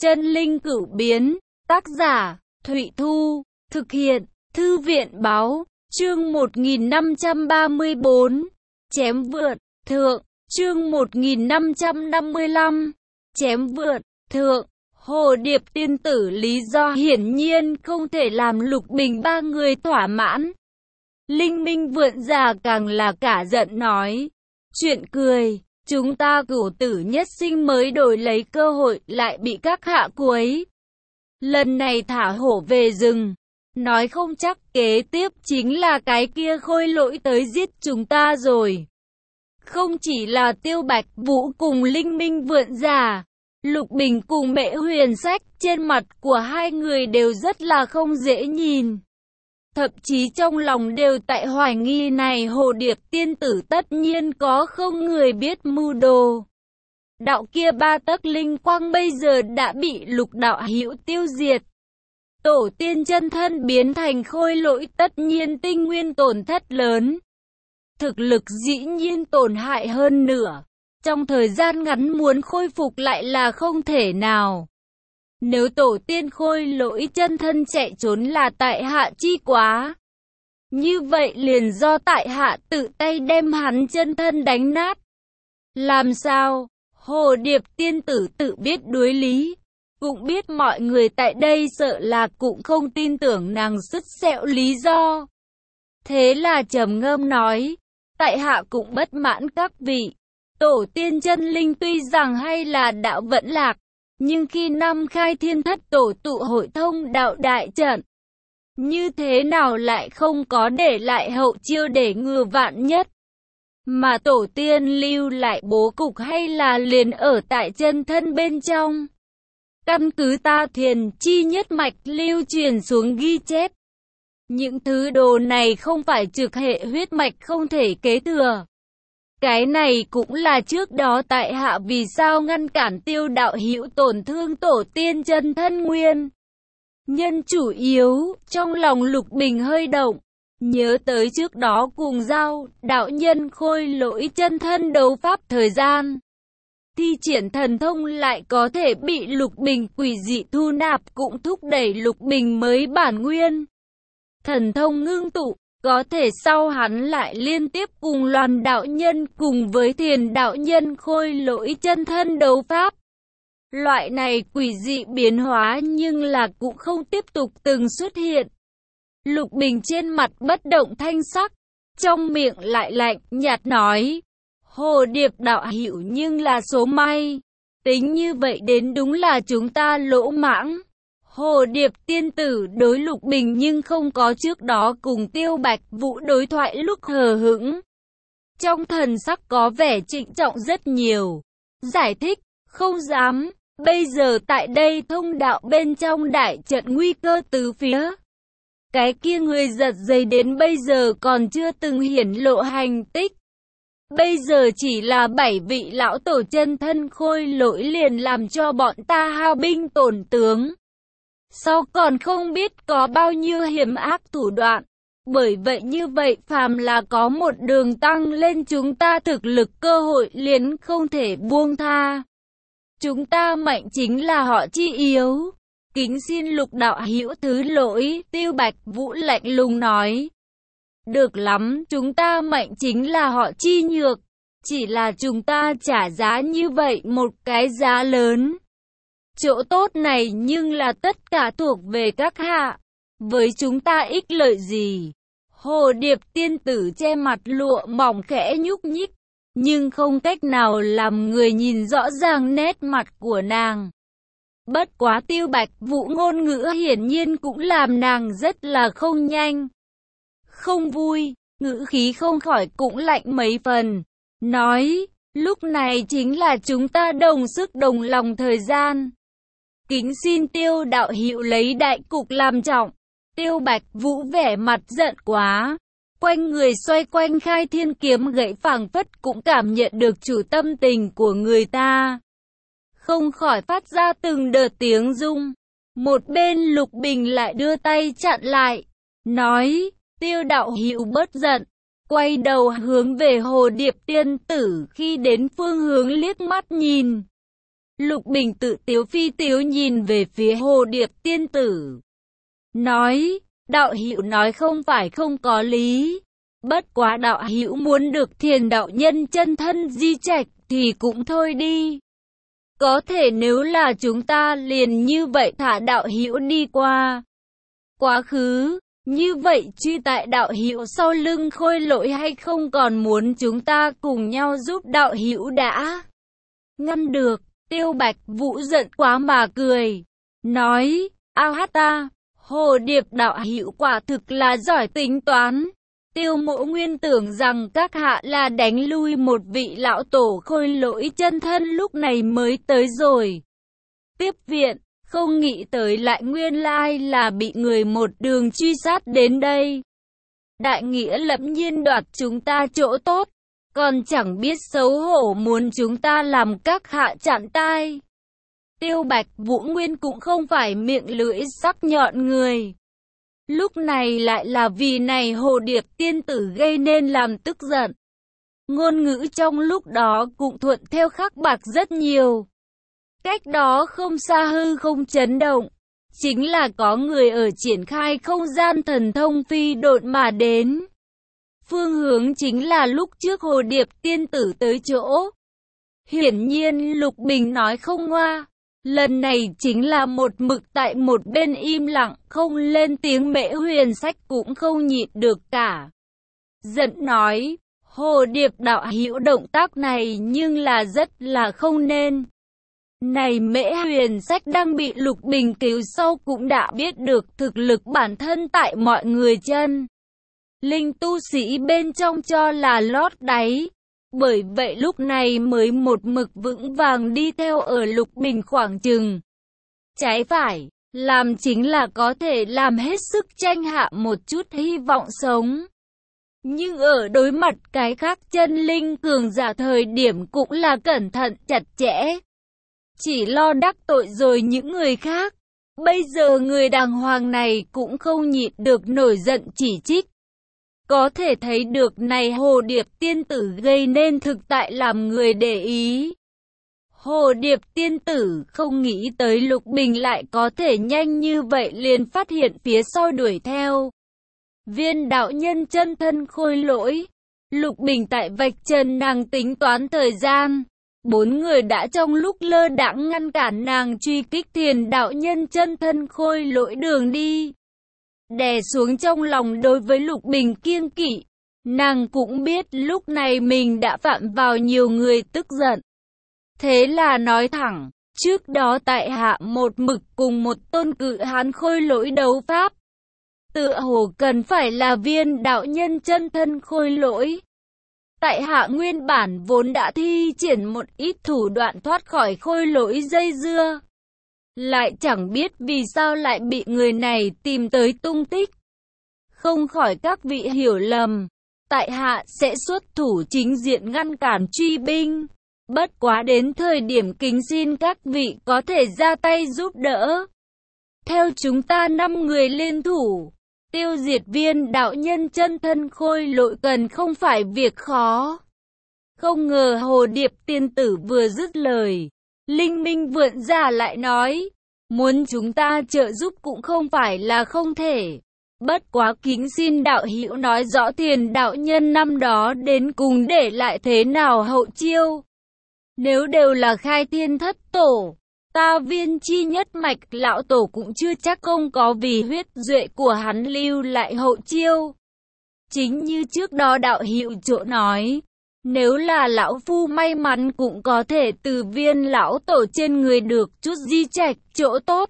Chân linh cửu biến, tác giả, Thụy Thu, thực hiện, Thư viện báo, chương 1534, chém vượt, thượng, chương 1555, chém vượt, thượng. Hồ Điệp tiên tử lý do hiển nhiên không thể làm Lục Bình ba người thỏa mãn. Linh Minh Vượn già càng là cả giận nói, chuyện cười, chúng ta cửu tử nhất sinh mới đổi lấy cơ hội lại bị các hạ quấy. Lần này thả hổ về rừng, nói không chắc kế tiếp chính là cái kia Khôi Lỗi tới giết chúng ta rồi. Không chỉ là Tiêu Bạch Vũ cùng Linh Minh Vượn già, Lục Bình cùng Mễ Huyền Sách, trên mặt của hai người đều rất là không dễ nhìn. Thậm chí trong lòng đều tại hoài nghi này Hồ Điệp tiên tử tất nhiên có không người biết mưu đồ. Đạo kia ba tấc linh quang bây giờ đã bị Lục đạo hữu tiêu diệt. Tổ tiên chân thân biến thành Khôi Lỗi tất nhiên tinh nguyên tổn thất lớn. Thực lực dĩ nhiên tổn hại hơn nữa. Trong thời gian ngắn muốn khôi phục lại là không thể nào. Nếu tổ tiên Khôi Lỗi chân thân chạy trốn là tại hạ chi quá. Như vậy liền do tại hạ tự tay đem hắn chân thân đánh nát. Làm sao? Hồ Điệp tiên tử tự biết đối lý. Cũng biết mọi người tại đây sợ là cũng không tin tưởng nàng sứt sẹo lý do. Thế là trầm ngâm nói, tại hạ cũng bất mãn các vị. Tổ tiên chân linh tuy rằng hay là đạo vẫn lạc, nhưng khi năm khai thiên thất tổ tụ hội thông đạo đại trận, như thế nào lại không có để lại hậu chiêu để ngừa vạn nhất. Mà tổ tiên lưu lại bố cục hay là liền ở tại chân thân bên trong. Căn cứ ta thiền chi nhất mạch lưu truyền xuống ghi chép. Những thứ đồ này không phải trực hệ huyết mạch không thể kế thừa. Cái này cũng là trước đó tại hạ vì sao ngăn cản Tiêu đạo hữu tổn thương tổ tiên chân thân nguyên. Nhân chủ yếu, trong lòng Lục Bình hơi động, nhớ tới trước đó cùng giao, đạo nhân Khôi Lỗi chân thân đấu pháp thời gian. Thi triển thần thông lại có thể bị Lục Bình quỷ dị thu nạp cũng thúc đẩy Lục Bình mới bản nguyên. Thần thông ngưng tụ. Có thể sau hắn lại liên tiếp cùng Loan đạo nhân cùng với Thiền đạo nhân Khôi Lỗi chân thân đấu pháp. Loại này quỷ dị biến hóa nhưng là cũng không tiếp tục từng xuất hiện. Lục Bình trên mặt bất động thanh sắc, trong miệng lại lạnh nhạt nói, Hồ Điệp đạo hữu nhưng là số may. Tính như vậy đến đúng là chúng ta lỗ mãng. Hồ Điệp tiên tử đối Lục Bình nhưng không có trước đó cùng Tiêu Bạch Vũ đối thoại lúc hờ hững. Trong thần sắc có vẻ trịnh trọng rất nhiều. Giải thích, không dám, bây giờ tại đây thông đạo bên trong đại trận nguy cơ từ phía. Cái kia người giật dây đến bây giờ còn chưa từng hiển lộ hành tích. Bây giờ chỉ là 7 vị lão tổ chân thân Khôi Lỗi liền làm cho bọn ta hao binh tổn tướng. Sau còn không biết có bao nhiêu hiểm ác thủ đoạn. Bởi vậy như vậy phàm là có một đường tăng lên chúng ta thực lực cơ hội liền không thể buông tha. Chúng ta mạnh chính là họ chi yếu. Kính xin Lục đạo hữu thứ lỗi, Tiêu Bạch Vũ lạnh lùng nói. Được lắm, chúng ta mạnh chính là họ chi nhược. Chỉ là chúng ta trả giá như vậy một cái giá lớn. Chỗ tốt này nhưng là tất cả thuộc về các hạ. Với chúng ta ích lợi gì? Hồ Điệp tiên tử che mặt lụa mỏng khẽ nhúc nhích. Nhưng không cách nào làm người nhìn rõ ràng nét mặt của nàng. Bất quá Tiêu Bạch Vũ ngôn ngữ hiển nhiên cũng làm nàng rất là không nhanh. Không vui, ngữ khí không khỏi cũng lạnh mấy phần. Nói, lúc này chính là chúng ta đồng sức đồng lòng thời gian. Kính xin Tiêu đạo hữu lấy đại cục làm trọng. Tiêu Bạch Vũ vẻ mặt giận quá. Quanh người xoay quanh khai thiên kiếm gãy phảng phất cũng cảm nhận được chủ tâm tình của người ta. Không khỏi phát ra từng đợt tiếng rung. Một bên Lục Bình lại đưa tay chặn lại. Nói, Tiêu đạo hữu bớt giận. Quay đầu hướng về Hồ Điệp tiên tử khi đến phương hướng liếc mắt nhìn. Lục Bình tự tiếu phi tiếu nhìn về phía Hồ Điệp tiên tử. Nói, đạo hữu nói không phải không có lý. Bất quá đạo hữu muốn được Thiền đạo nhân chân thân di trạch thì cũng thôi đi. Có thể nếu là chúng ta liền như vậy thả đạo hữu đi qua quá khứ, như vậy truy tại đạo hữu sau lưng Khôi Lỗi hay không còn muốn chúng ta cùng nhau giúp đạo hữu đã ngăn được. Tiêu Bạch Vũ giận quá mà cười, nói, a hát ta, Hồ Điệp đạo hữu quả thực là giỏi tính toán. Tiêu Mộ nguyên tưởng rằng các hạ là đánh lui một vị lão tổ Khôi Lỗi chân thân lúc này mới tới rồi tiếp viện, không nghĩ tới lại nguyên lai là bị người một đường truy sát đến đây. Đại nghĩa lẫm nhiên đoạt chúng ta chỗ tốt, còn chẳng biết xấu hổ muốn chúng ta làm các hạ chặn tai. Tiêu Bạch Vũ Nguyên cũng không phải miệng lưỡi sắc nhọn người. Lúc này lại là vì này Hồ Điệp tiên tử gây nên làm tức giận. Ngôn ngữ trong lúc đó cũng thuận theo khắc bạc rất nhiều. Cách đó không xa hư không chấn động, chính là có người ở triển khai không gian thần thông phi độn mà đến. Phương hướng chính là lúc trước Hồ Điệp tiên tử tới chỗ. Hiển nhiên Lục Bình nói không ngoa. Lần này chính là một mực tại một bên im lặng, không lên tiếng. Mễ Huyền Sách cũng không nhịn được cả. Giận nói, Hồ Điệp đạo hữu động tác này nhưng là rất là không nên. Này Mễ Huyền Sách đang bị Lục Bình cứu sau cũng đã biết được thực lực bản thân tại mọi người chân. Linh tu sĩ bên trong cho là lót đáy. Bởi vậy lúc này mới một mực vững vàng đi theo ở Lục Bình khoảng chừng trái phải, làm chính là có thể làm hết sức tranh hạ một chút hy vọng sống. Nhưng ở đối mặt cái khác chân linh cường giả thời điểm cũng là cẩn thận chặt chẽ. Chỉ lo đắc tội rồi những người khác. Bây giờ người đàng hoàng này cũng không nhịn được nổi giận chỉ trích. Có thể thấy được này Hồ Điệp tiên tử gây nên thực tại làm người để ý. Hồ Điệp tiên tử không nghĩ tới Lục Bình lại có thể nhanh như vậy liền phát hiện phía sau đuổi theo. Viên đạo nhân chân thân Khôi Lỗi. Lục Bình tại vạch trần nàng tính toán thời gian. 4 người đã trong lúc lơ đãng ngăn cản nàng truy kích Thiền đạo nhân chân thân Khôi Lỗi đường đi. Đè xuống trong lòng đối với Lục Bình kiêng kỵ. Nàng cũng biết lúc này mình đã phạm vào nhiều người tức giận. Thế là nói thẳng, trước đó tại hạ một mực cùng một tôn cự hán Khôi Lỗi đấu pháp. Tựa hồ cần phải là viên đạo nhân chân thân Khôi Lỗi. Tại hạ nguyên bản vốn đã thi triển một ít thủ đoạn thoát khỏi Khôi Lỗi dây dưa. Lại chẳng biết vì sao lại bị người này tìm tới tung tích. Không khỏi các vị hiểu lầm, tại hạ sẽ xuất thủ chính diện ngăn cản truy binh. Bất quá đến thời điểm kính xin các vị có thể ra tay giúp đỡ. Theo chúng ta 5 người liên thủ, tiêu diệt viên đạo nhân chân thân Khôi Lỗi cần không phải việc khó. Không ngờ Hồ Điệp tiên tử vừa dứt lời, Linh Minh Vượn Giả lại nói, muốn chúng ta trợ giúp cũng không phải là không thể. Bất quá kính xin đạo hữu nói rõ Thiền đạo nhân năm đó đến cùng để lại thế nào hậu chiêu. Nếu đều là khai thiên thất tổ, ta Viên chi nhất mạch lão tổ cũng chưa chắc không có vì huyết duệ của hắn lưu lại hậu chiêu. Chính như trước đó đạo hữu chỗ nói, nếu là lão phu may mắn cũng có thể từ Viên lão tổ trên người được chút di trạch chỗ tốt.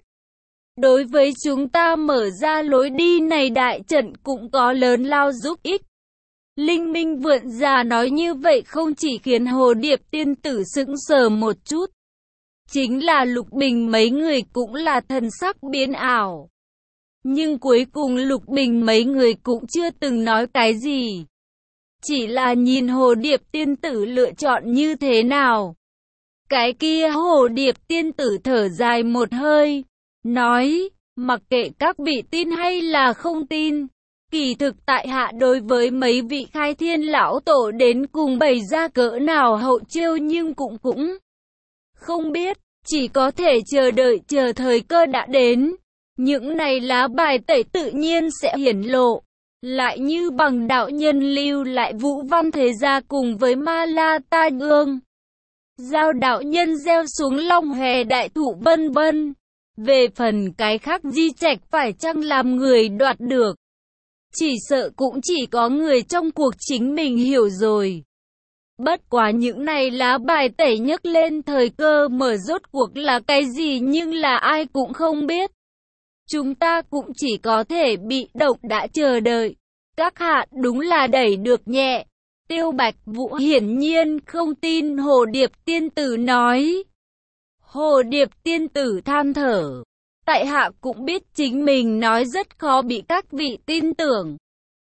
Đối với chúng ta mở ra lối đi này đại trận cũng có lớn lao giúp ích. Linh Minh Vượn Giả nói như vậy không chỉ khiến Hồ Điệp tiên tử sững sờ một chút. Chính là Lục Bình mấy người cũng là thần sắc biến ảo. Nhưng cuối cùng Lục Bình mấy người cũng chưa từng nói cái gì. Chỉ là nhìn Hồ Điệp tiên tử lựa chọn như thế nào. Cái kia Hồ Điệp tiên tử thở dài một hơi, nói, mặc kệ các vị tin hay là không tin, kỳ thực tại hạ đối với mấy vị khai thiên lão tổ đến cùng bày ra cỡ nào hậu chiêu nhưng cũng không biết. chỉ có thể chờ đợi chờ thời cơ đã đến. Những này lá bài tẩy tự nhiên sẽ hiển lộ. Lại như bằng đạo nhân lưu lại Vũ Văn Thế Gia cùng với Ma La Ta Ương. Giao đạo nhân gieo xuống Long Hòe đại thụ vân vân. Về phần cái khác Di Trạch phải chăng làm người đoạt được, chỉ sợ cũng chỉ có người trong cuộc chính mình hiểu rồi. Bất quá những này lá bài tẩy nhấc lên thời cơ mở rốt cuộc là cái gì nhưng là ai cũng không biết. Chúng ta cũng chỉ có thể bị động đã chờ đợi. Các hạ đúng là đẩy được nhẹ. Tiêu Bạch Vũ hiển nhiên không tin Hồ Điệp tiên tử nói. Hồ Điệp tiên tử than thở. Tại hạ cũng biết chính mình nói rất khó bị các vị tin tưởng.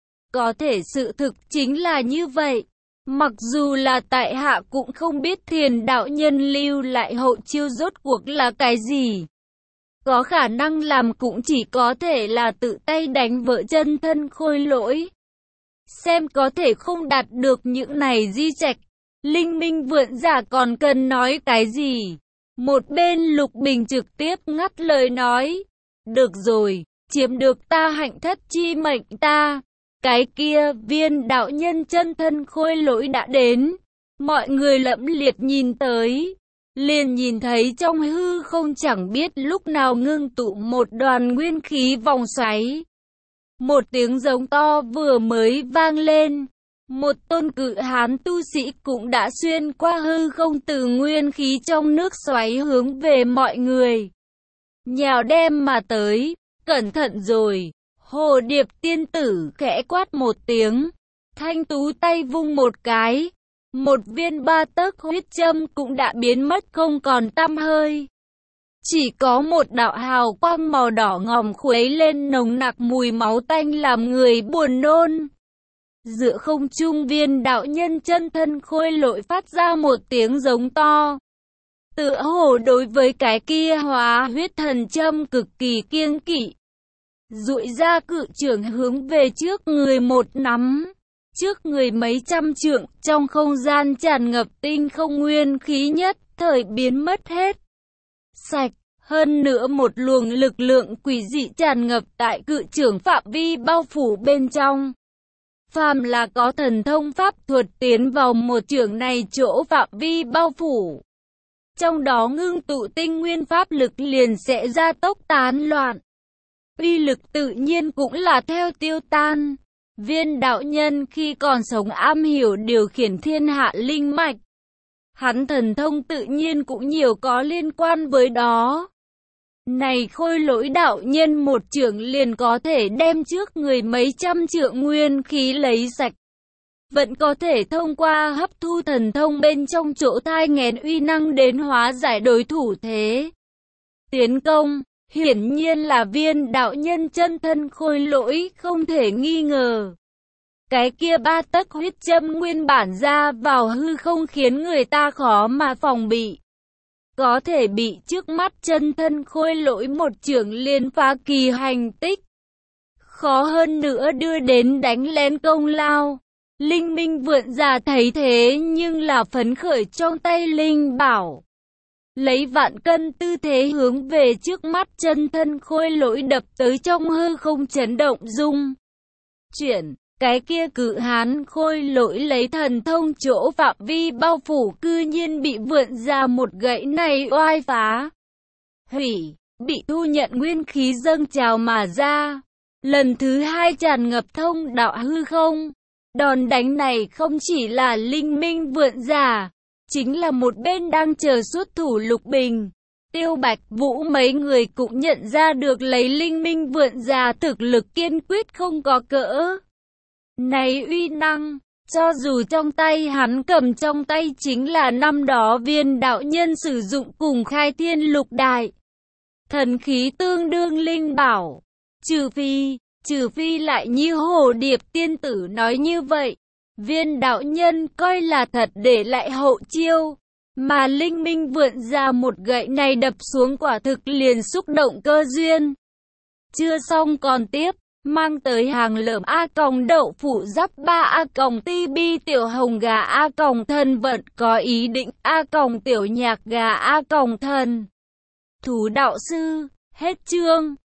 Có thể sự thực chính là như vậy. Mặc dù là tại hạ cũng không biết Thiền đạo nhân lưu lại hậu chiêu rốt cuộc là cái gì. Có khả năng làm cũng chỉ có thể là tự tay đánh vỡ chân thân Khôi Lỗi. Xem có thể không đạt được những này Di Trạch. Linh Minh Vượn Giả còn cần nói cái gì? Một bên Lục Bình trực tiếp ngắt lời nói. Được rồi, chiếm được ta hạnh thất chi mệnh ta. Cái kia Viên đạo nhân chân thân Khôi Lỗi đã đến. Mọi người lẫm liệt nhìn tới. Liền nhìn thấy trong hư không chẳng biết lúc nào ngưng tụ một đoàn nguyên khí vòng xoáy. Một tiếng giống to vừa mới vang lên. Một tôn cự hán tu sĩ cũng đã xuyên qua hư không từ nguyên khí trong nước xoáy hướng về mọi người. Nhào đem mà tới, cẩn thận rồi. Hồ Điệp tiên tử khẽ quát một tiếng. Thanh tú tay vung một cái. Một viên 3 tấc huyết châm cũng đã biến mất không còn tăm hơi. Chỉ có một đạo hào quang màu đỏ ngòm khuấy lên nồng nặc mùi máu tanh làm người buồn nôn. Giữa không trung Viên đạo nhân chân thân Khôi Lỗi phát ra một tiếng giống to. Tựa hồ đối với cái kia hóa huyết thần châm cực kỳ kiêng kỵ. Duỗi ra cự trưởng hướng về trước người một nắm. Trước người mấy trăm trượng, trong không gian tràn ngập tinh không nguyên khí nhất thời biến mất hết. Sạch, hơn nữa một luồng lực lượng quỷ dị tràn ngập tại cự trưởng phạm vi bao phủ bên trong. Phàm là có thần thông pháp thuật tiến vào một trưởng này chỗ phạm vi bao phủ. Trong đó ngưng tụ tinh nguyên pháp lực liền sẽ gia tốc tán loạn. Uy lực tự nhiên cũng là theo tiêu tan. Viên đạo nhân khi còn sống am hiểu điều khiển thiên hạ linh mạch. Hắn thần thông tự nhiên cũng nhiều có liên quan với đó. Này Khôi Lỗi đạo nhân một trưởng liền có thể đem trước người mấy trăm trượng nguyên khí lấy sạch. Vẫn có thể thông qua hấp thu thần thông bên trong chỗ thai nghén uy năng đến hóa giải đối thủ thế. Tiến công, hiển nhiên là Viên đạo nhân chân thân Khôi Lỗi không thể nghi ngờ. Cái kia 3 tấc huyết châm nguyên bản ra vào hư không khiến người ta khó mà phòng bị. Có thể bị trước mắt chân thân Khôi Lỗi một trưởng liền phá kỳ hành tích. Khó hơn nữa đưa đến đánh lén công lao. Linh Minh Vượn Giả thấy thế nhưng là phấn khởi trong tay linh bảo. Lấy vạn cân tư thế hướng về trước mắt chân thân Khôi Lỗi đập tới trong hư không chấn động rung. Chuyển. Cái kia cự hán Khôi Lỗi lấy thần thông chỗ phạm vi bao phủ cư nhiên bị Vượn Giả một gậy này oai phá. Hủy, bị thu nhận nguyên khí dâng trào mà ra. Lần thứ hai tràn ngập thông đạo hư không. Đòn đánh này không chỉ là Linh Minh Vượn Giả, chính là một bên đang chờ xuất thủ Lục Bình. Tiêu Bạch Vũ mấy người cũng nhận ra được lấy Linh Minh Vượn Giả thực lực kiên quyết không có cỡ. Này uy năng, cho dù trong tay hắn cầm trong tay chính là năm đó Viên đạo nhân sử dụng cùng Khai Thiên Lục Đại. Thần khí tương đương linh bảo, trừ phi lại như Hồ Điệp tiên tử nói như vậy. Viên đạo nhân coi là thật để lại hậu chiêu, mà Linh Minh Vượn Giả một gậy này đập xuống quả thực liền xúc động cơ duyên. Chưa xong còn tiếp. mang tới hàng lợm a còng đậu phụ giáp 3 a còng ti bi tiểu hồng gà a còng thân vận có ý định a còng tiểu nhạc gà a còng thần thú đạo sư. Hết chương.